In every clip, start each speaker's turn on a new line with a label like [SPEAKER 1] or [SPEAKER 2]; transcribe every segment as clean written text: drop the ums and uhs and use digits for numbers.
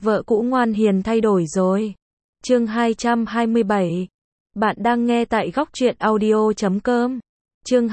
[SPEAKER 1] Vợ cũ ngoan hiền thay đổi rồi. Chương 227. Bạn đang nghe tại góc truyện audio.com. Chương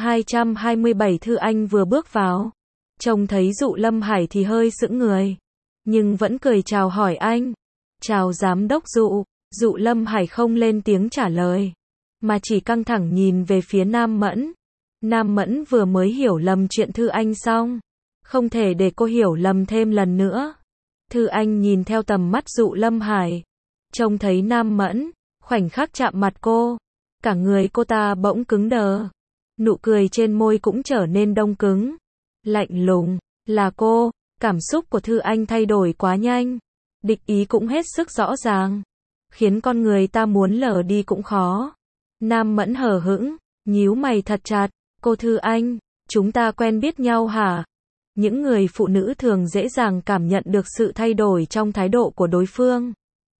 [SPEAKER 1] 227. Thư Anh vừa bước vào, trông thấy Dụ Lâm Hải thì hơi sững người, nhưng vẫn cười chào hỏi anh. Chào giám đốc Dụ. Dụ Lâm Hải không lên tiếng trả lời, mà chỉ căng thẳng nhìn về phía Nam Mẫn. Nam Mẫn vừa mới hiểu lầm chuyện Thư Anh xong, không thể để cô hiểu lầm thêm lần nữa. Thư Anh nhìn theo tầm mắt Dụ Lâm Hải, trông thấy Nam Mẫn, khoảnh khắc chạm mặt cô, cả người cô ta bỗng cứng đờ, nụ cười trên môi cũng trở nên đông cứng, lạnh lùng. Là cô. Cảm xúc của Thư Anh thay đổi quá nhanh, địch ý cũng hết sức rõ ràng, khiến con người ta muốn lờ đi cũng khó. Nam Mẫn hờ hững, nhíu mày thật chặt. Cô Thư Anh, chúng ta quen biết nhau hả? Những người phụ nữ thường dễ dàng cảm nhận được sự thay đổi trong thái độ của đối phương,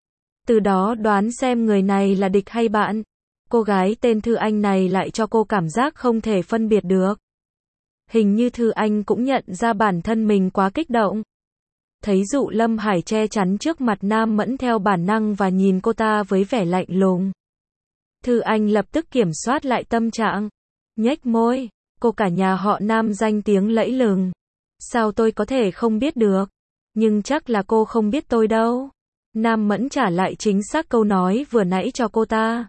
[SPEAKER 1] từ đó đoán xem người này là địch hay bạn. Cô gái tên Thư Anh này lại cho cô cảm giác không thể phân biệt được. Hình như Thư Anh cũng nhận ra bản thân mình quá kích động. Thấy Dụ Lâm Hải che chắn trước mặt Nam Mẫn theo bản năng và nhìn cô ta với vẻ lạnh lùng, Thư Anh lập tức kiểm soát lại tâm trạng, nhếch môi. Cô cả nhà họ Nam danh tiếng lẫy lừng, sao tôi có thể không biết được, nhưng chắc là cô không biết tôi đâu. Nam Mẫn trả lại chính xác câu nói vừa nãy cho cô ta.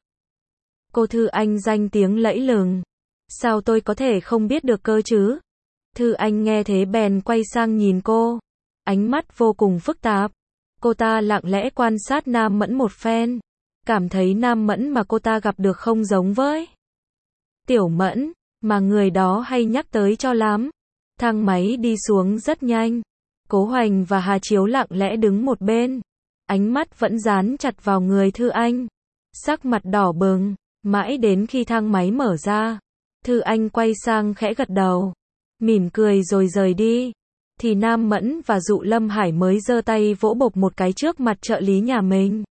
[SPEAKER 1] Cô Thư Anh danh tiếng lẫy lừng, sao tôi có thể không biết được cơ chứ? Thư Anh nghe thế bèn quay sang nhìn cô, ánh mắt vô cùng phức tạp. Cô ta lặng lẽ quan sát Nam Mẫn một phen, cảm thấy Nam Mẫn mà cô ta gặp được không giống với Tiểu Mẫn mà người đó hay nhắc tới cho lắm. Thang máy đi xuống rất nhanh, Cố Hoành và Hà Chiếu lặng lẽ đứng một bên, ánh mắt vẫn dán chặt vào người Thư Anh, sắc mặt đỏ bừng. Mãi đến khi thang máy mở ra, Thư Anh quay sang khẽ gật đầu, mỉm cười rồi rời đi, thì Nam Mẫn và Dụ Lâm Hải mới giơ tay vỗ bộp một cái trước mặt trợ lý nhà mình.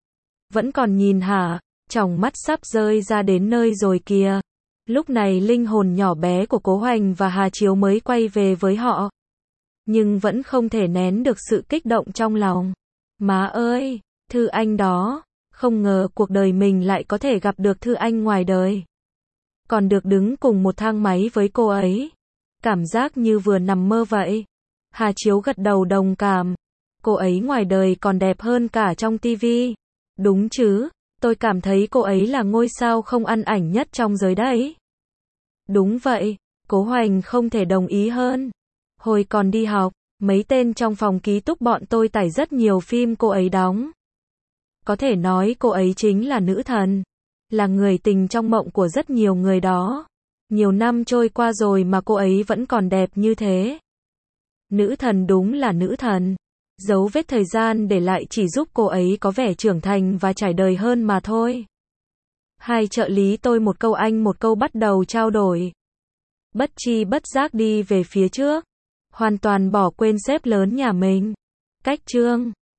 [SPEAKER 1] Vẫn còn nhìn hả? Tròng mắt sắp rơi ra đến nơi rồi kìa. Lúc này linh hồn nhỏ bé của Cố Hoành và Hà Chiếu mới quay về với họ, nhưng vẫn không thể nén được sự kích động trong lòng. Má ơi, Thư Anh đó, không ngờ cuộc đời mình lại có thể gặp được Thư Anh ngoài đời, còn được đứng cùng một thang máy với cô ấy, cảm giác như vừa nằm mơ vậy. Hà Chiếu gật đầu đồng cảm, cô ấy ngoài đời còn đẹp hơn cả trong tivi. Đúng chứ, tôi cảm thấy cô ấy là ngôi sao không ăn ảnh nhất trong giới đấy. Đúng vậy, Cố Hoành không thể đồng ý hơn. Hồi còn đi học, mấy tên trong phòng ký túc bọn tôi tải rất nhiều phim cô ấy đóng. Có thể nói cô ấy chính là nữ thần, là người tình trong mộng của rất nhiều người đó. Nhiều năm trôi qua rồi mà cô ấy vẫn còn đẹp như thế. Nữ thần đúng là nữ thần. Dấu vết thời gian để lại chỉ giúp cô ấy có vẻ trưởng thành và trải đời hơn mà thôi. Hai trợ lý tôi một câu anh một câu bắt đầu trao đổi. Bất chi bất giác đi về phía trước, hoàn toàn bỏ quên sếp lớn nhà mình. Cách chương